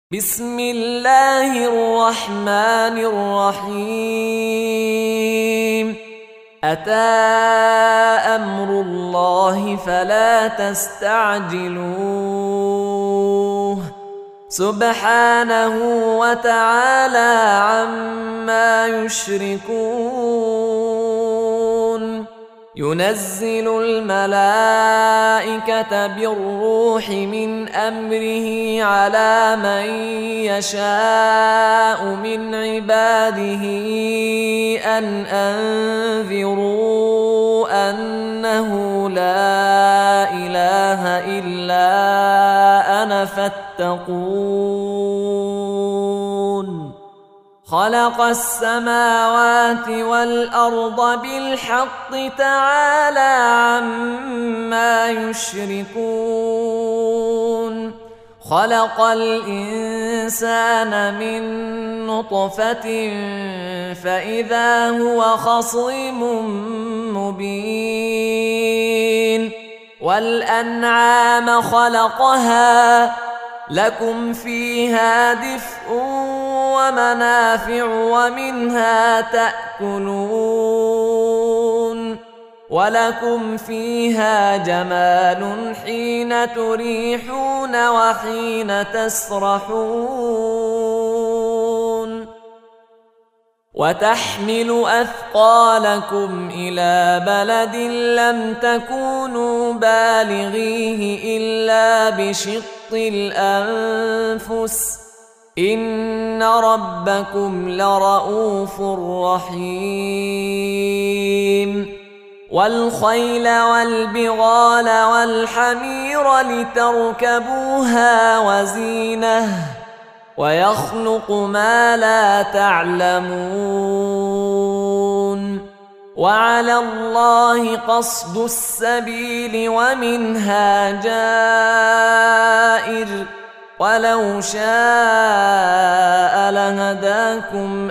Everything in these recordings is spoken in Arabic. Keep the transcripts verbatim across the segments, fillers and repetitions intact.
بسم الله الرحمن الرحيم. أتى أمر الله فلا تستعجلوه سبحانه وتعالى عما يشركون. ينزل الملائكة بالروح من أمره على من يشاء من عباده أن أنذروا أنه لا إله إلا أنا فاتقون. خلق السماوات والأرض بالحق تعالى عما يشركون. خلق الإنسان من نطفة فإذا هو خصيم مبين. والأنعام خلقها لكم فيها دفء ومنافع ومنها تأكلون. ولكم فيها جمال حين تريحون وحين تسرحون. وتحمل أثقالكم إلى بلد لم تكونوا بالغيه إلا بشق الأنفس إن ربكم لرؤوف رحيم. والخيل والبغال والحمير لتركبوها وزينة ويخلق ما لا تعلمون. وعلى الله قصد السبيل ومنها جائر ولو شاء لهداكم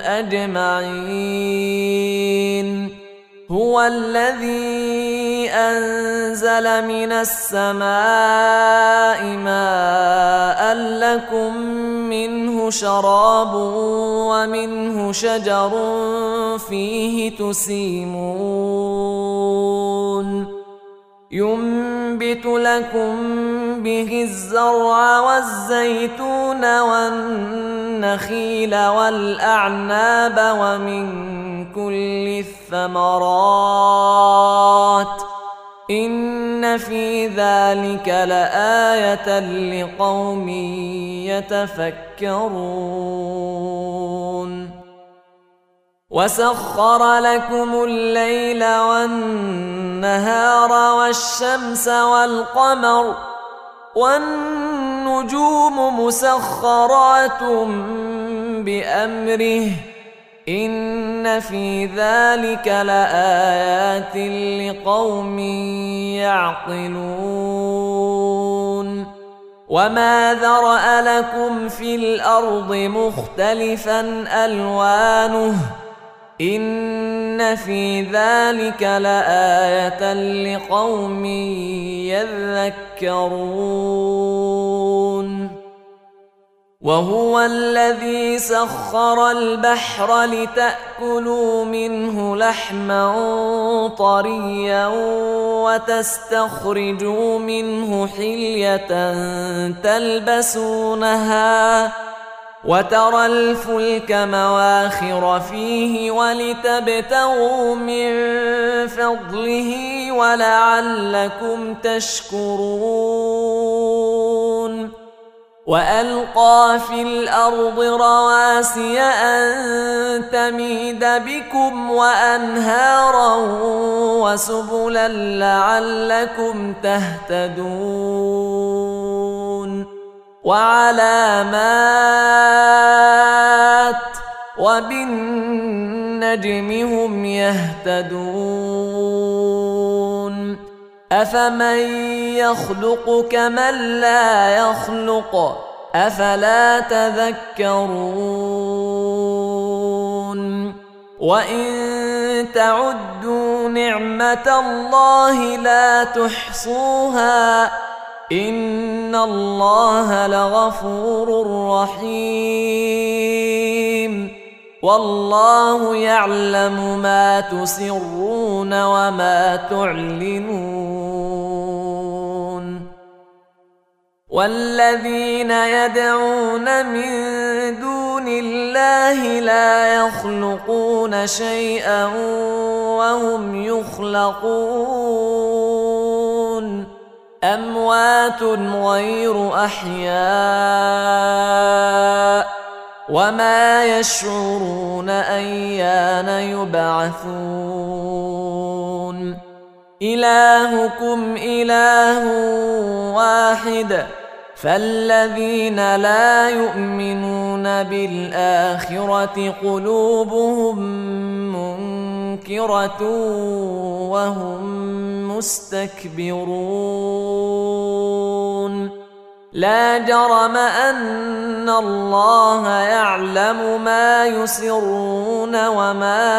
أجمعين. هو الذي أنزل من السماء ماء لكم منه شراب ومنه شجر فيه تسيمون. ينبت لكم به الزرع والزيتون والنخيل والأعناب ومن كل الثمرات إن في ذلك لآية لقوم يتفكرون. وسخر لكم الليل والنهار والشمس والقمر والنجوم مسخرات بأمره إن في ذلك لآيات لقوم يعقلون. وما ذرأ لكم في الأرض مختلفا ألوانه إن في ذلك لآية لقوم يذكرون. وهو الذي سخر البحر لتأكلوا منه لحما طريا وتستخرجوا منه حلية تلبسونها وترى الفلك مواخر فيه ولتبتغوا من فضله ولعلكم تشكرون. وألقى في الأرض رواسي أن تميد بكم وأنهارا وسبلا لعلكم تهتدون. وعلامات وبالنجم هم يهتدون. أفمن يخلق كمن لا يخلق أفلا تذكرون. وإن تعدوا نعمة الله لا تحصوها إن الله لغفور رحيم والله يعلم ما تسرون وما تعلنون والذين يدعون من دون الله لا يخلقون شيئا وهم يخلقون أموات غير أحياء وما يشعرون أيان يبعثون إلهكم إله واحد فالذين لا يؤمنون بالآخرة قلوبهم منكرة وهم مستكبرون لا جرم أن الله يعلم ما يسرون وما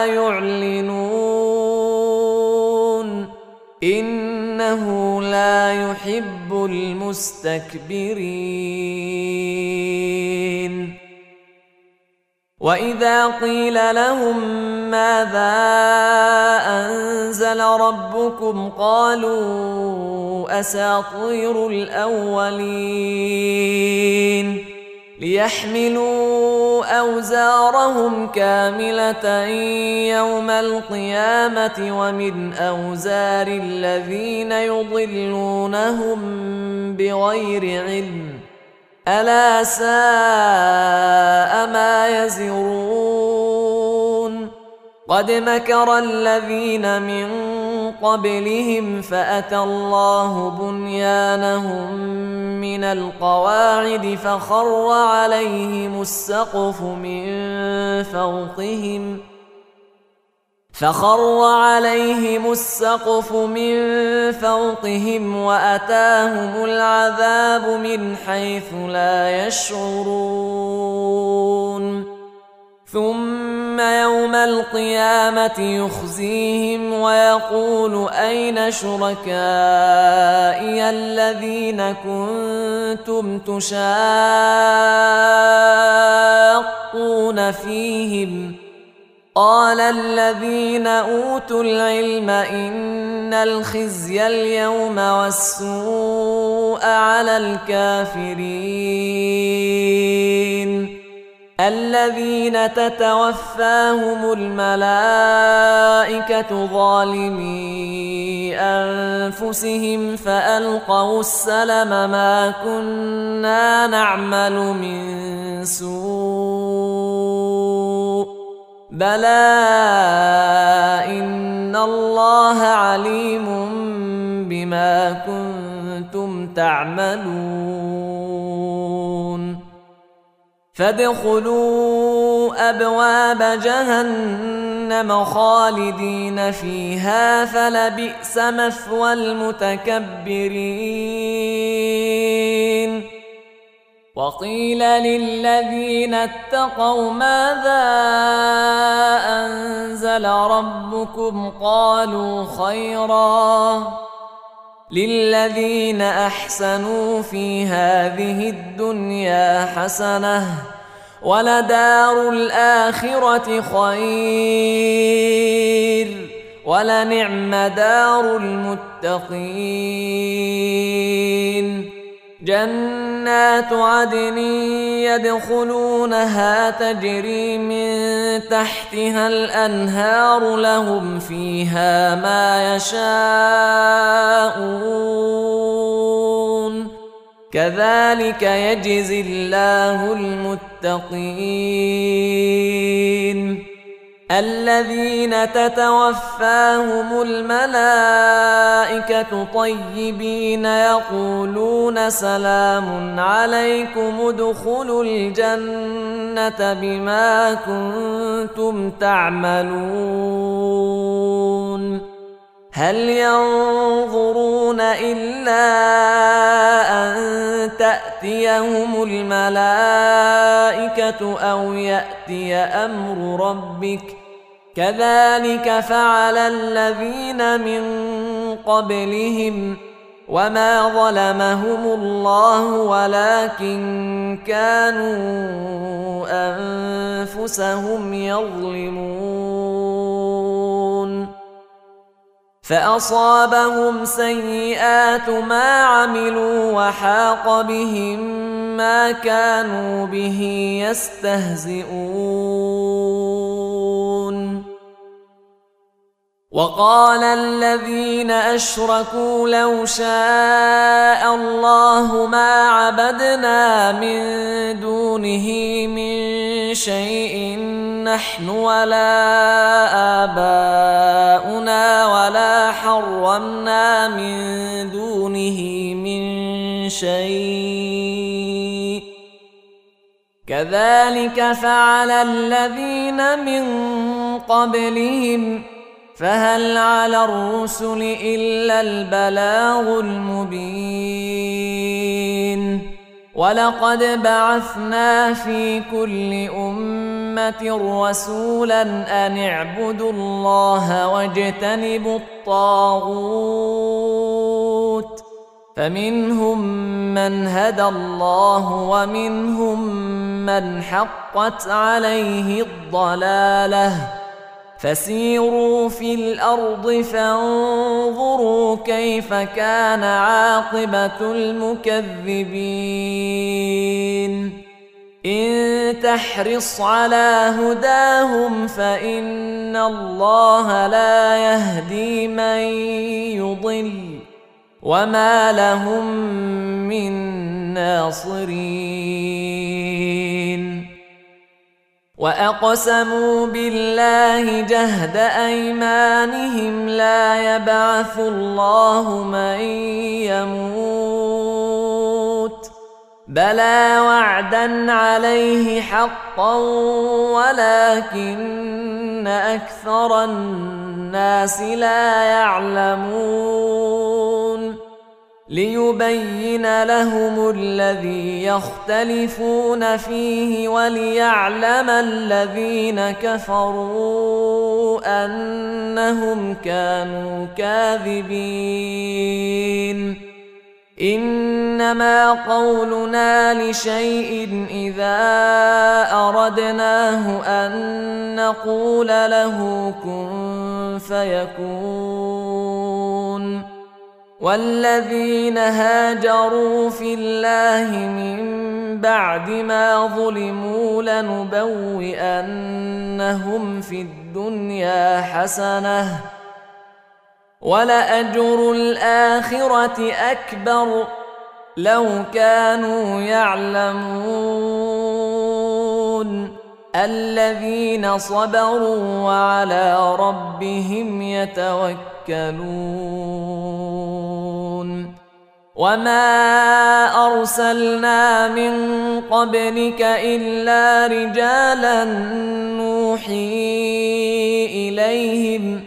يعلنون إنه لا يحب المستكبرين وإذا قيل لهم ماذا أنزل ربكم قالوا أساطير الأولين ليحملوا أوزارهم كاملة يوم القيامة ومن أوزار الذين يضلونهم بغير علم ألا ساء ما يزرون قد مكر الذين من قبلهم فأتى الله بنيانهم من القواعد فخر عليهم السقف من فوقهم فخر عليهم السقف من فوقهم وأتاهم العذاب من حيث لا يشعرون ثم يوم القيامة يخزيهم ويقول أين شركائي الذين كنتم تشاقون فيهم قال الذين أوتوا العلم إن الخزي اليوم والسوء على الكافرين الذين تتوفاهم الملائكة ظالمي أنفسهم فألقوا السلم ما كنا نعمل من سوء بلى إن الله عليم بما كنتم تعملون فادخلوا أبواب جهنم خالدين فيها فلبئس مثوى المتكبرين وقيل للذين اتقوا ماذا أنزل ربكم قالوا خيرا للذين أحسنوا في هذه الدنيا حسنة ولدار الآخرة خير ولنعم دار المتقين جنات عدن يدخلونها تجري من تحتها الأنهار لهم فيها ما يشاءون كذلك يجزي الله المتقين الذين تتوفاهم الملائكة طيبين يقولون سلام عليكم ادخلوا الجنة بما كنتم تعملون هل ينظرون إلا أن تأتيهم الملائكة أو يأتي أمر ربك كذلك فعل الذين من قبلهم وما ظلمهم الله ولكن كانوا أنفسهم يظلمون فأصابهم سيئات ما عملوا وحاق بهم ما كانوا به يستهزئون وقال الذين أشركوا لو شاء الله ما عبدنا من دونه من شيء نحن ولا آباؤنا ولا حرمنا من دونه من شيء كذلك فعل الذين من قبلهم فهل على الرسل إلا البلاغ المبين ولقد بعثنا في كل أمة رسولا أن اعبدوا الله واجتنبوا الطاغوت فمنهم من هدى الله ومنهم من حقت عليه الضلالة فسيروا في الأرض فانظروا كيف كان عاقبة المكذبين إن تحرص على هداهم فإن الله لا يهدي من يضل وما لهم من ناصرين وأقسموا بالله جهد أيمانهم لا يبعث الله من يموت بلى وعدا عليه حقا ولكن أكثر الناس لا يعلمون ليبين لهم الذي يختلفون فيه وليعلم الذين كفروا أنهم كانوا كاذبين إنما قولنا لشيء إذا أردناه أن نقول له كن فيكون والذين هاجروا في الله من بعد ما ظلموا لنبوئنهم في الدنيا حسنة ولأجر الآخرة أكبر لو كانوا يعلمون الذين صبروا وعلى ربهم يتوكلون وما أرسلنا من قبلك إلا رجالا نوحي إليهم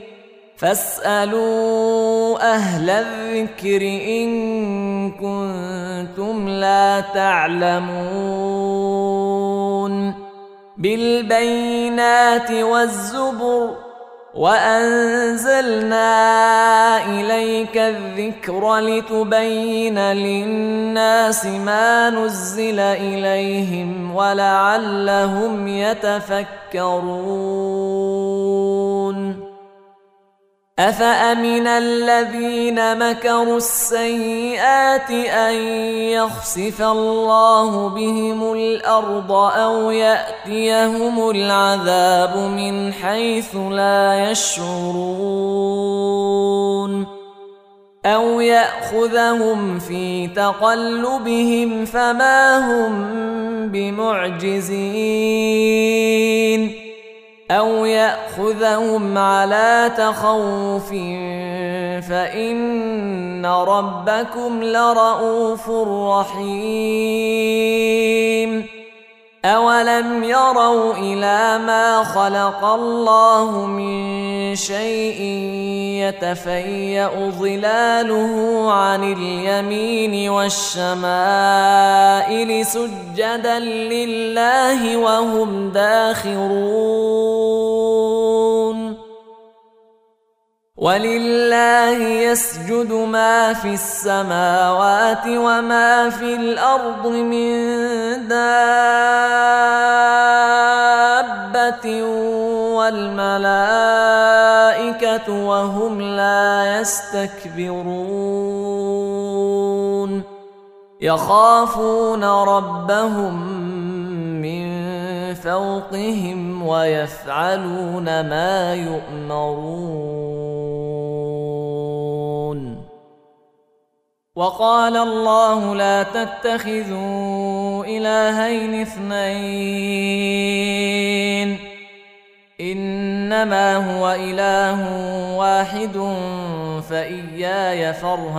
فاسألوا أهل الذكر إن كنتم لا تعلمون بالبينات والزبر وأنزلنا إليك الذكر لتبين للناس ما نزل إليهم ولعلهم يتفكرون أفأمن الذين مكروا السيئات أن يخسف الله بهم الأرض أو يأتيهم العذاب من حيث لا يشعرون أو يأخذهم في تقلبهم فما هم بمعجزين أو يأخذهم على تخوف فإن ربكم لرؤوف رحيم أولم يروا إلى ما خلق الله من شيء يتفيأ ظلاله عن اليمين والشمائل سجدا لله وهم داخرون ولله يسجد ما في السماوات وما في الأرض من دابة والملائكة وهم لا يستكبرون يخافون ربهم من فوقهم ويفعلون ما يؤمرون. وقال الله لا تتخذوا إلهين اثنين إنما هو إله واحد فإياي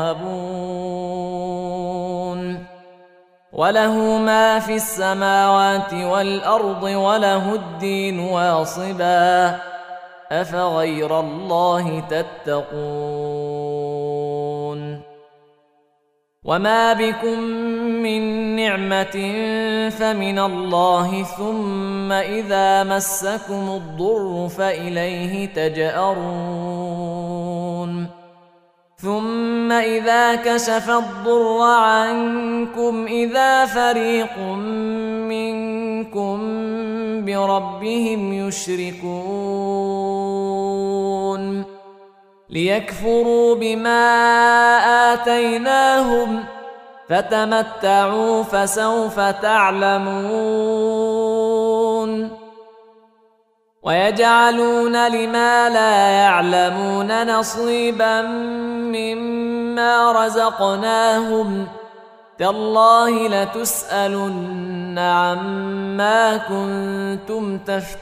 فارهبون. وله ما في السماوات والأرض وله الدين واصبا أفغير الله تتقون. وما بكم من نعمة فمن الله ثم إذا مسكم الضر فإليه تجأرون. ثم إذا كشف الضر عنكم إذا فريق منكم بربهم يشركون ليكفروا بما آتيناهم فتمتعوا فسوف تعلمون. ويجعلون لما لا يعلمون نصيبا مما رزقناهم تالله لتسألن عما كنتم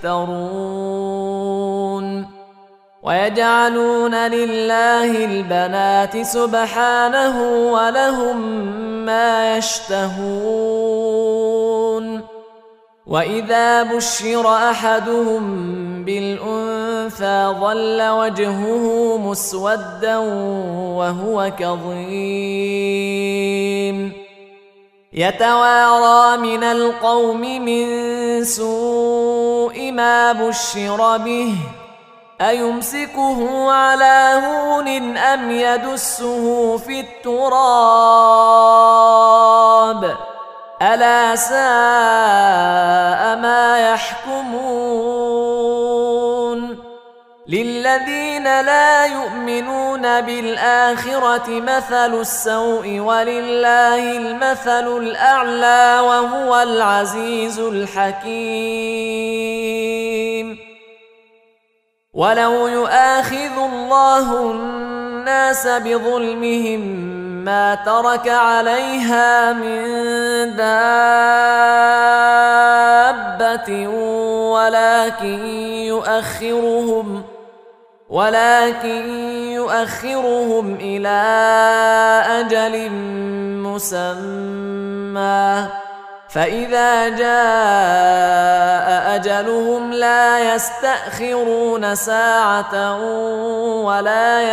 تفترون. ويجعلون لله البنات سبحانه ولهم ما يشتهون. وإذا بشر أحدهم بالأنثى ظل وجهه مسودا وهو كظيم يتوارى من القوم من سوء ما بشر به أيمسكه على هون أم يدسه في التراب ألا ساء ما يحكمون. للذين لا يؤمنون بالآخرة مثل السوء ولله المثل الأعلى وهو العزيز الحكيم. ولو يؤاخذ الله الناس بظلمهم ما ترك عليها من دابة ولكن يؤخرهم ولكن يؤخرهم إلى أجل مسمى فإذا جاء أجلهم لا يستأخرون ساعة ولا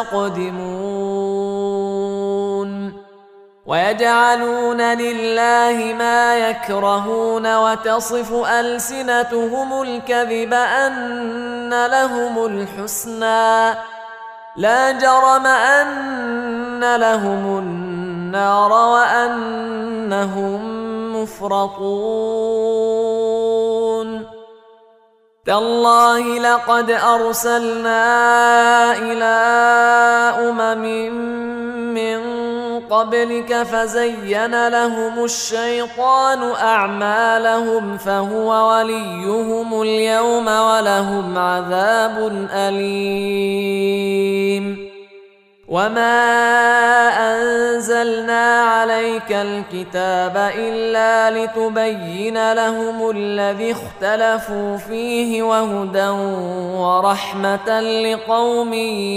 يستقدمون. ويجعلون لله ما يكرهون وتصف ألسنتهم الكذب أن لهم الحسنى لا جرم أن لهم النار وأنهم مفرطون. تالله لقد أرسلنا إلى أمم من قبلك فزين لهم الشيطان أعمالهم فهو وليهم اليوم ولهم عذاب أليم. وما أنزلنا عليك الكتاب إلا لتبين لهم الذي اختلفوا فيه وهدى ورحمة لقوم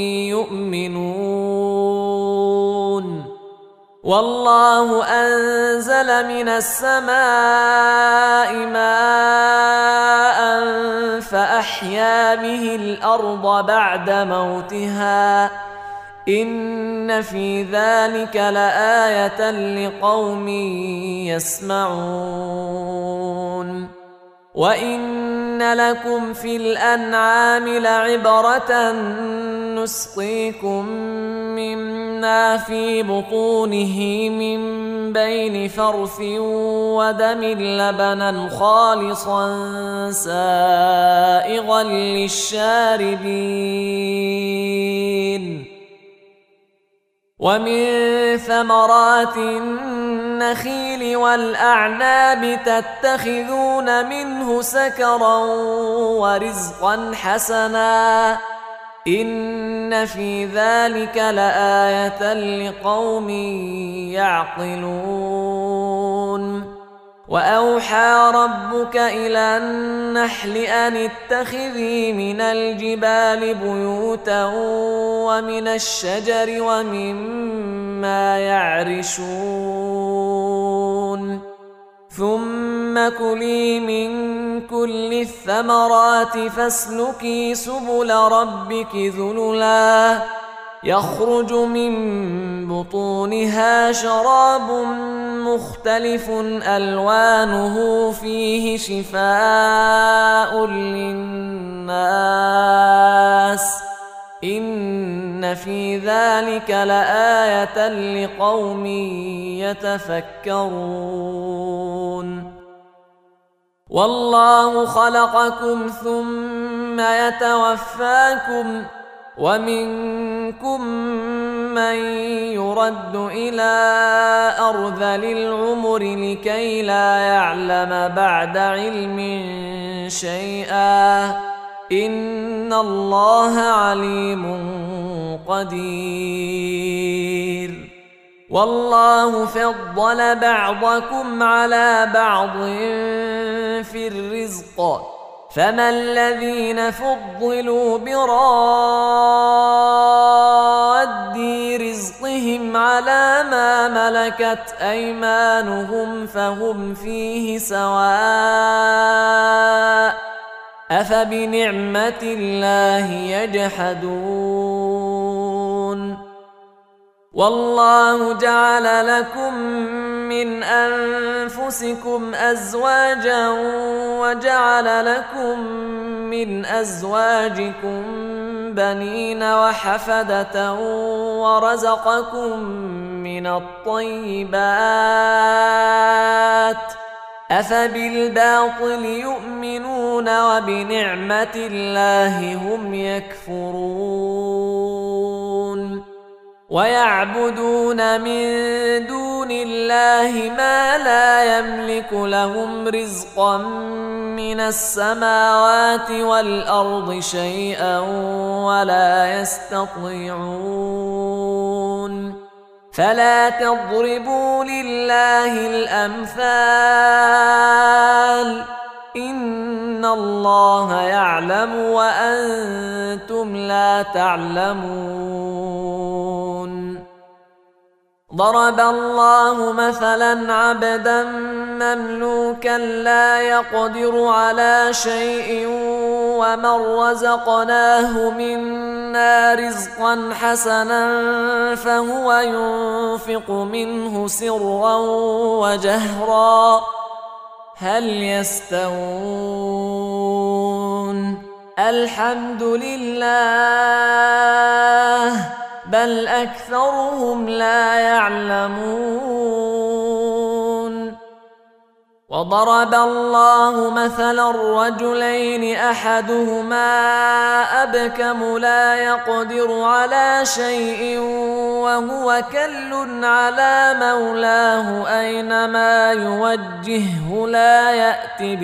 يؤمنون. والله أنزل من السماء ماء فأحيا به الأرض بعد موتها إن في ذلك لآية لقوم يسمعون. وإن لكم في الأنعام لعبرة نسقيكم مما في بطونه من بين فرث ودم لبنا خالصا سائغا للشاربين ومن ثمرات النخيل والأعناب تتخذون منه سكرا ورزقا حسنا إن في ذلك لآية لقوم يعقلون وأوحى ربك إلى النحل أن اتخذي من الجبال بيوتا ومن الشجر ومما يعرشون ثم كلي من كل الثمرات فاسلكي سبل ربك ذللا يخرج من بطونها شراب مختلف ألوانه فيه شفاء للناس إن في ذلك لآية لقوم يتفكرون والله خلقكم ثم يتوفاكم ومنكم من يرد إلى أرذل العمر لكي لا يعلم بعد علم شيئا إن الله عليم قدير والله فضل بعضكم على بعض في الرزق فما الذين فضلوا براد رزقهم على ما ملكت أيمانهم فهم فيه سواء أفبنعمة الله يجحدون والله جعل لكم من أنفسكم أزواجا وجعل لكم من أزواجكم بنين وحفدة ورزقكم من الطيبات أفبالباطل يؤمنون وبنعمة الله هم يكفرون ويعبدون من دون الله ما لا يملك لهم رزقا من السماوات والأرض شيئا ولا يستطيعون فلا تضربوا لله الأمثال إن الله يعلم وأنتم لا تعلمون ضرب الله مثلا عبدا مملوكا لا يقدر على شيء ومن رزقناه منا رزقا حسنا فهو ينفق منه سرا وجهرا هل يستوون الحمد لله بل أكثرهم لا يعلمون وضرب الله مثلا رجلين أحدهما أبكم لا يقدر على شيء وهو كل على مولاه أينما يوجهه لا يأت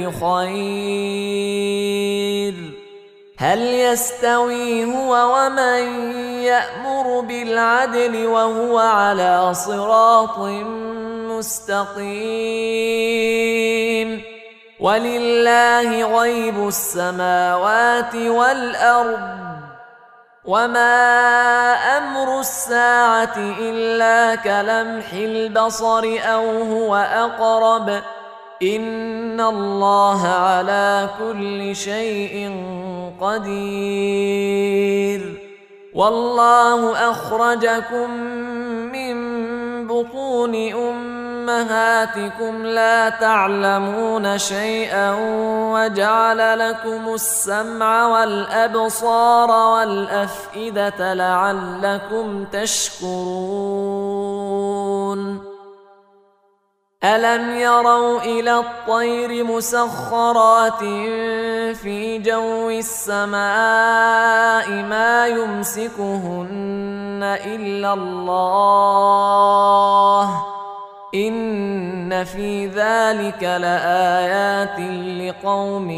بخير هل يستوي هو ومن يأمر بالعدل وهو على صراط مستقيم ولله غيب السماوات والأرض وما أمر الساعة إلا كلمح البصر أو هو أقرب إن الله على كل شيء قدير والله أخرجكم من بطون أمهاتكم أمهاتكم لا تعلمون شيئا وجعل لكم السمع والأبصار والأفئدة لعلكم تشكرون ألم يروا إلى الطير مسخرات في جو السماء ما يمسكهن إلا الله إن في ذلك لآيات لقوم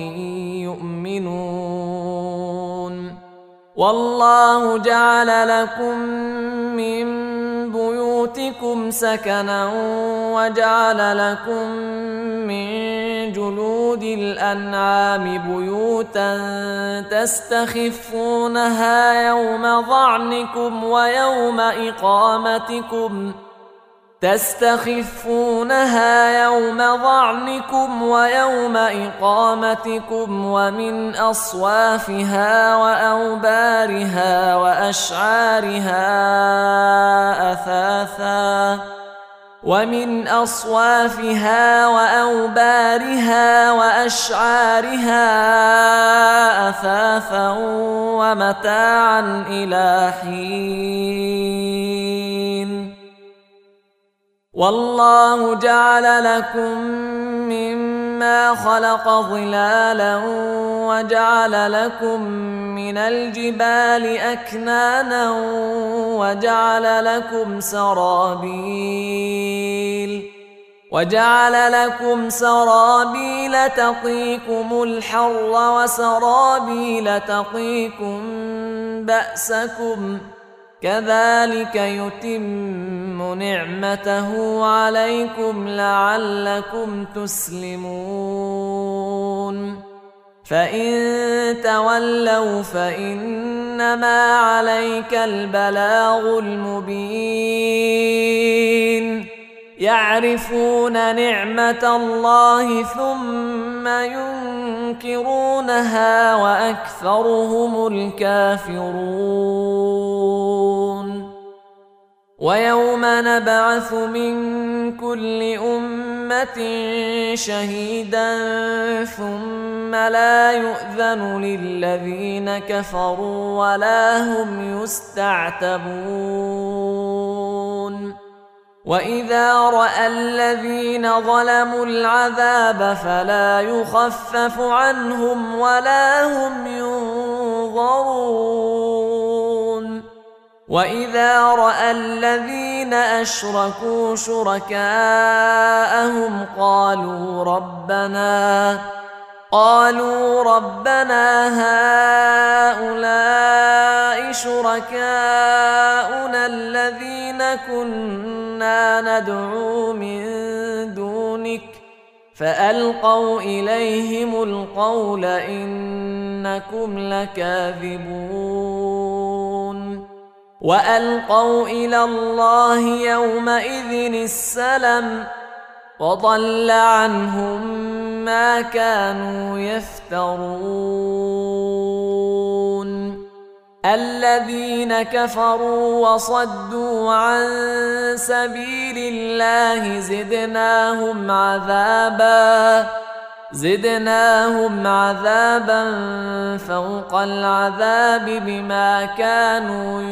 يؤمنون والله جعل لكم من بيوتكم سكنا وجعل لكم من جلود الأنعام بيوتا تستخفونها يوم ظعنكم ويوم إقامتكم تستخفونها يوم ظعنكم ويوم إقامتكم ومن أصوافها وأوبارها وأشعارها أثاثا ومن أصوافها وأوبارها وأشعارها أثاثا ومتاعا إلى حين والله جعل لكم مما خلق ظلالا وجعل لكم من الجبال أكنانا وجعل لكم سرابيل وجعل لكم سرابيل تقيكم الحر وسرابيل تقيكم بأسكم كذلك يتم نعمته عليكم لعلكم تسلمون فإن تولوا فإنما عليك البلاغ المبين يعرفون نعمة الله ثم ينكرونها وأكثرهم الكافرون ويوم نبعث من كل أمة شهيدا ثم لا يؤذن للذين كفروا ولا هم يستعتبون وإذا رأى الذين ظلموا العذاب فلا يخفف عنهم ولا هم ينظرون وإذا رأى الذين أشركوا شركاءهم قالوا ربنا قالوا ربنا هؤلاء شركاؤنا الذين كنا ندعو من دونك فألقوا إليهم القول إنكم لكاذبون وألقوا إلى الله يومئذ السلم وضل عنهم ما كانوا يفترون الذين كفروا وصدوا عن سبيل الله زدناهم عذابا زدناهم عذابا فوق العذاب بما كانوا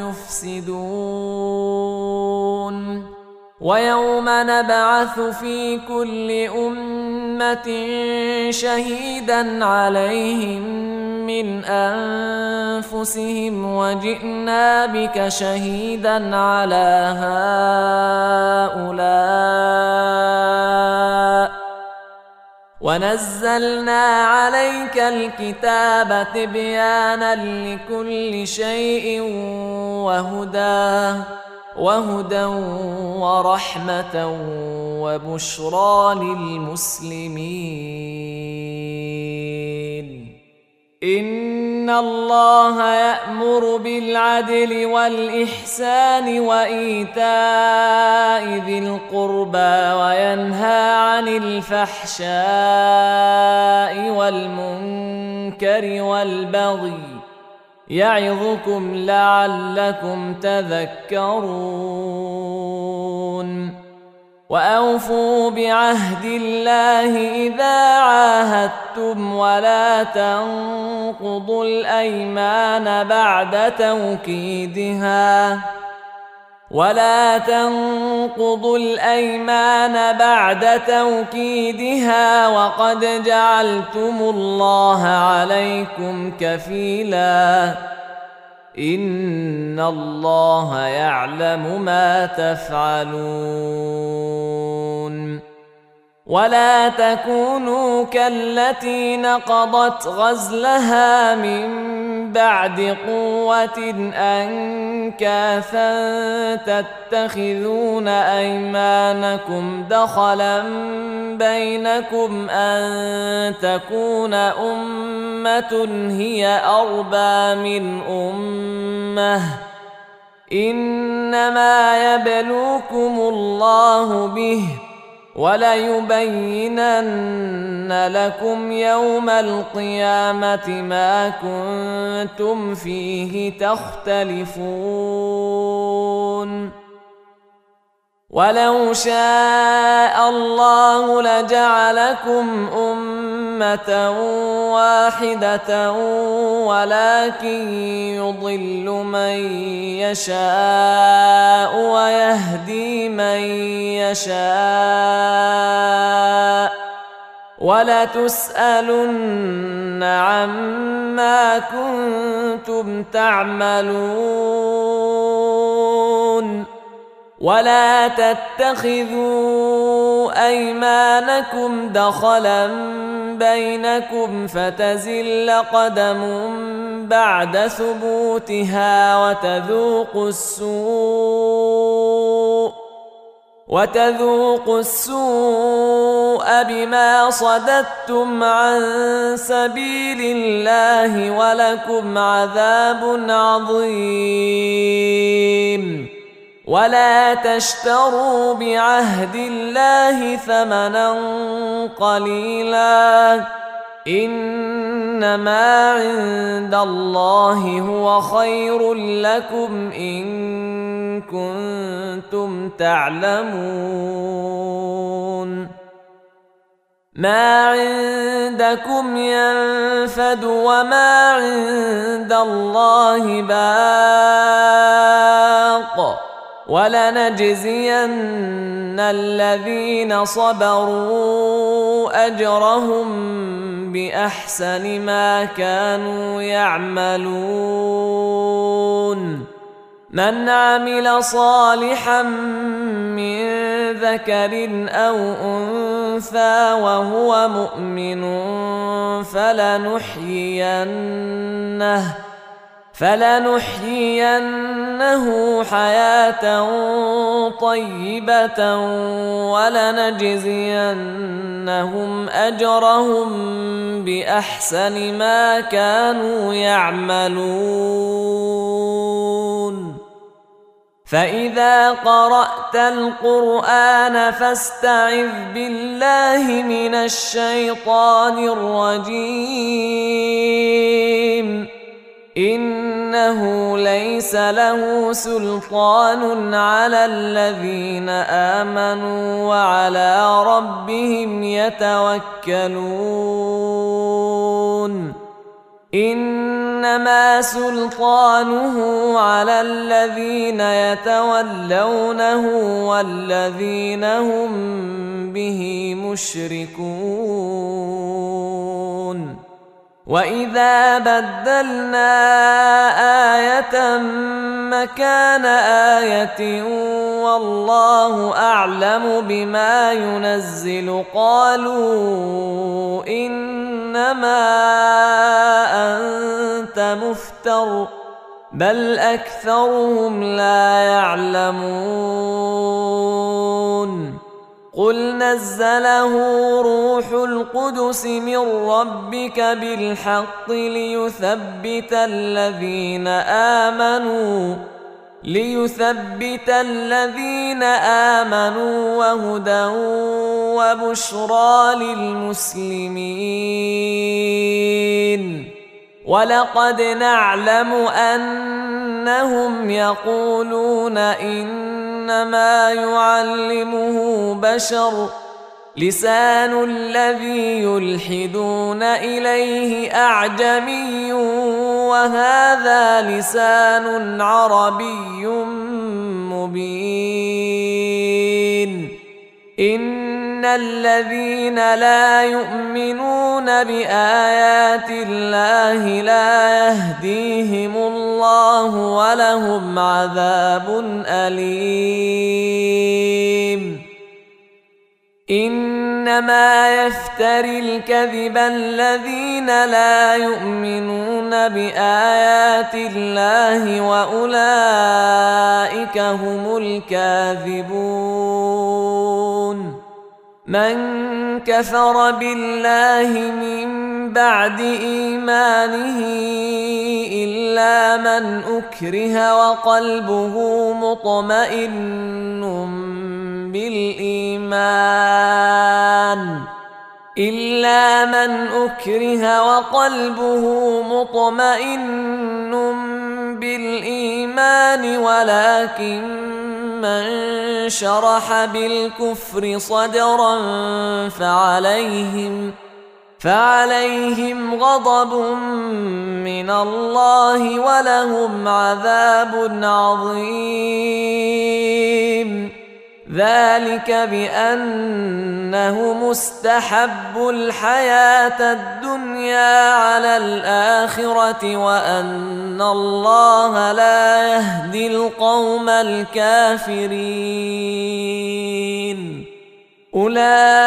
يفسدون ويوم نبعث في كل أمة شهيدا عليهم من أنفسهم وجئنا بك شهيدا على هؤلاء ونزلنا عليك الكتاب تبيانا لكل شيء وهدى وهدى ورحمة وبشرى للمسلمين إن الله يأمر بالعدل والإحسان وإيتاء ذي القربى وينهى عن الفحشاء والمنكر والبغي يعظكم لعلكم تذكرون وأوفوا بعهد الله إذا عاهدتم ولا تنقضوا الأيمان بعد توكيدها ولا تنقضوا الأيمان بعد توكيدها وقد جعلتم الله عليكم كفيلا إن الله يعلم ما تفعلون ولا تكونوا كالتي نقضت غزلها من بعد قوة أنكاثا تتخذون أيمانكم دخلا بينكم أن تكون أمة هي أربى من أمة إنما يبلوكم الله به وليبينن لكم يوم القيامة ما كنتم فيه تختلفون ولو شاء الله لجعلكم أمة واحدة ولكن يضل من يشاء ويهدي من يشاء ولتسألن عما كنتم تعملون ولا تتخذوا أيمانكم دخلا بينكم فتزل قدم بعد ثبوتها وتذوقوا السوء وتذوقوا السوء بما صددتم عن سبيل الله ولكم عذاب عظيم ولا تشتروا بعهد الله ثمنا قليلا إنما عند الله هو خير لكم إن كنتم تعلمون ما عندكم ينفد وما عند الله باق ولنجزين الذين صبروا أجرهم بأحسن ما كانوا يعملون من عمل صالحا من ذكر أو أنثى وهو مؤمن فلنحيينه فلنحيينه حياة طيبة ولنجزينهم أجرهم بأحسن ما كانوا يعملون فإذا قرأت القرآن فاستعذ بالله من الشيطان الرجيم إنه ليس له سلطان على الذين آمنوا وعلى ربهم يتوكلون إنما سلطانه على الذين يتولونه والذين هم به مشركون وإذا بدلنا آية مكان آية والله أعلم بما ينزل قالوا إنما أنت مفتر بل أكثرهم لا يعلمون قل نزله روح القدس من ربك بالحق ليثبت الذين آمنوا ليثبت الذين آمنوا وهدى وبشرى للمسلمين ولقد نعلم أنهم يقولون إن إنما يعلمه بشر لسان الذي يلحدون إليه أعجمي وهذا لسان عربي مبين إن الذين لا يؤمنون بآيات الله لا يهديهم الله ولهم عذاب أليم إنما يفتري الكذب الذين لا يؤمنون بآيات الله وأولئك هم الكاذبون من كفر بالله من بعد إيمانه إلا من أكره وقلبه مطمئن بالإيمان إلا من أكره وقلبه مطمئن بالإيمان ولكن من شرح بالكفر صدرا فعليهم فعليهم غضب من الله ولهم عذاب عظيم ذلك بأنه مستحب الحياة الدنيا على الآخرة وأن الله لا يهدي القوم الكافرين أولئك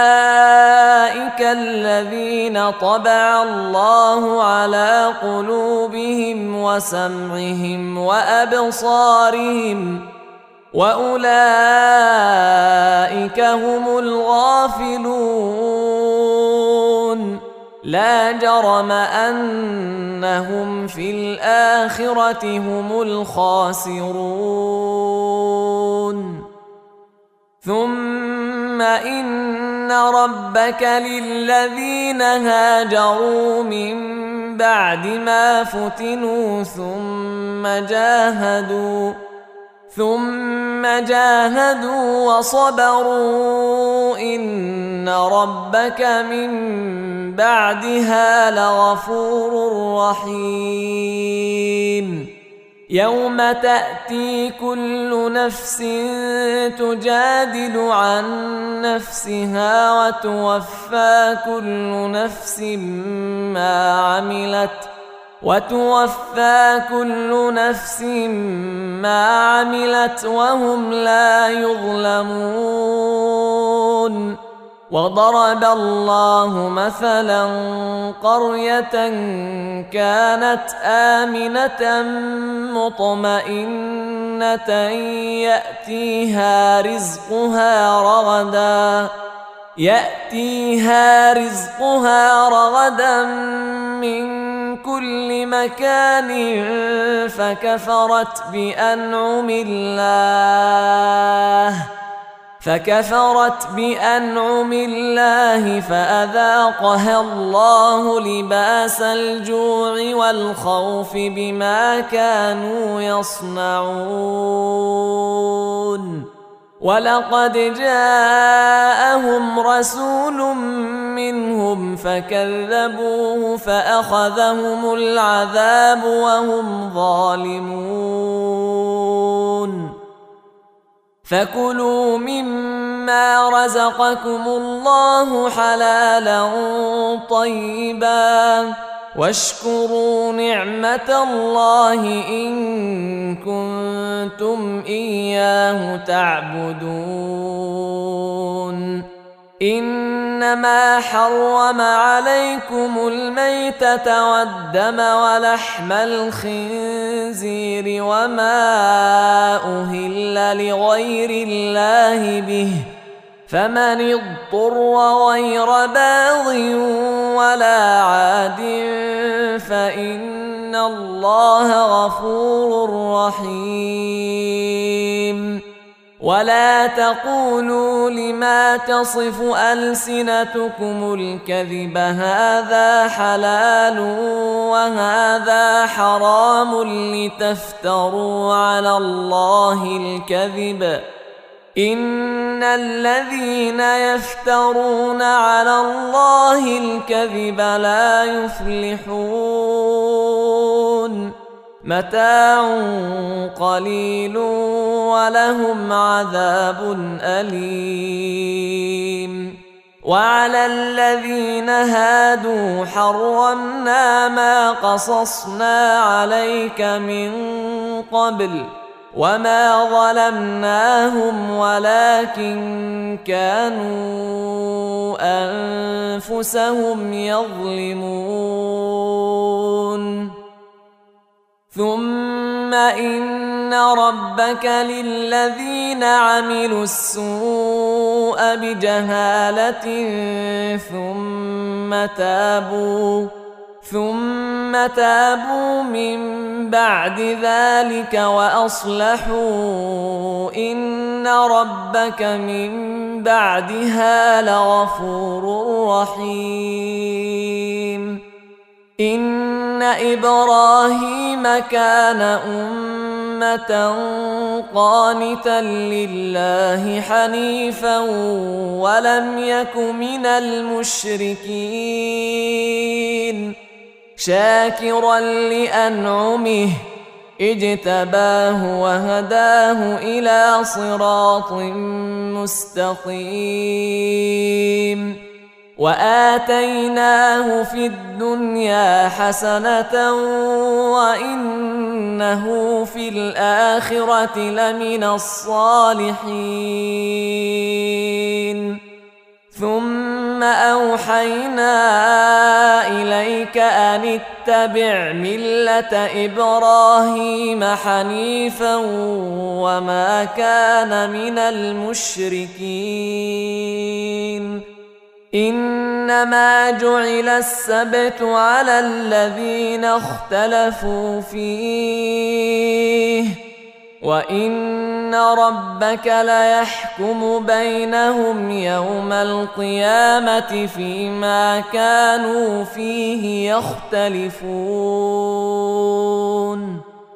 الذين طبع الله على قلوبهم وسمعهم وأبصارهم وأولئك هم الغافلون لا جرم أنهم في الآخرة هم الخاسرون ثم إن ربك للذين هاجروا من بعد ما فتنوا ثم جاهدوا ثم جاهدوا وصبروا إن ربك من بعدها لغفور رحيم يوم تأتي كل نفس تجادل عن نفسها وتوفى كل نفس ما عملت وتوفى كل نفس ما عملت وهم لا يظلمون وضرب الله مثلا قرية كانت آمنة مطمئنة يأتيها رزقها رغدا يأتيها رزقها رغدا من كل مكان فكفرت بأنعم الله فكفرت بأنعم الله فأذاقها الله لباس الجوع والخوف بما كانوا يصنعون ولقد جاءهم رسول منهم فكذبوه فأخذهم العذاب وهم ظالمون فكلوا مما رزقكم الله حلالا طيبا واشكروا نعمة الله إن كنتم إياه تعبدون إنما حرم عليكم الميتة والدم ولحم الخنزير وما أهل لغير الله به فمن اضطر غير باغ ولا عاد فإن الله غفور رحيم ولا تقولوا لما تصف ألسنتكم الكذب هذا حلال وهذا حرام لتفتروا على الله الكذب إن الذين يفترون على الله الكذب لا يفلحون متاع قليل ولهم عذاب أليم وعلى الذين هادوا حرمنا ما قصصنا عليك من قبل وما ظلمناهم ولكن كانوا أنفسهم يظلمون ثم إن ربك للذين عملوا السوء بجهالة ثم تابوا ثم تابوا من بعد ذلك وأصلحوا إن ربك من بعدها لغفور رحيم إن إبراهيم كان أمة قانتا لله حنيفا ولم يك من المشركين شاكرا لأنعمه اجتباه وهداه إلى صراط مستقيم وآتيناه في الدنيا حسنة وإنه في الآخرة لمن الصالحين ثم أوحينا إليك أن اتبع ملة إبراهيم حنيفا وما كان من المشركين إنما جعل السبت على الذين اختلفوا فيه وإن ربك ليحكم بينهم يوم القيامة فيما كانوا فيه يختلفون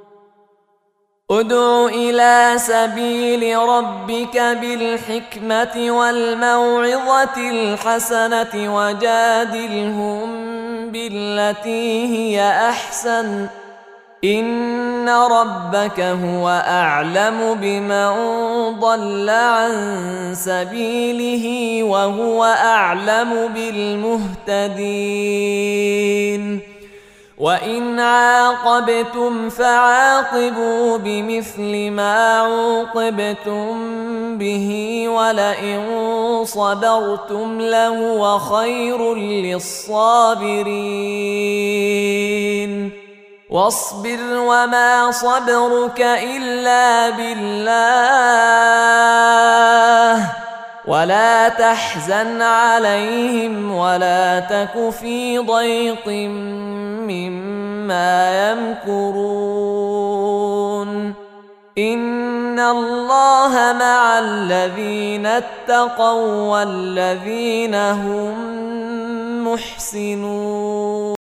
ادع إلى سبيل ربك بالحكمة والموعظة الحسنة وجادلهم بالتي هي أحسن إن ربك هو أعلم بمن ضل عن سبيله وهو أعلم بالمهتدين وإن عاقبتم فعاقبوا بمثل ما عوقبتم به ولئن صبرتم لهو خير للصابرين واصبر وما صبرك إلا بالله ولا تحزن عليهم ولا تك في ضيق مما يمكرون إن الله مع الذين اتقوا والذين هم محسنون.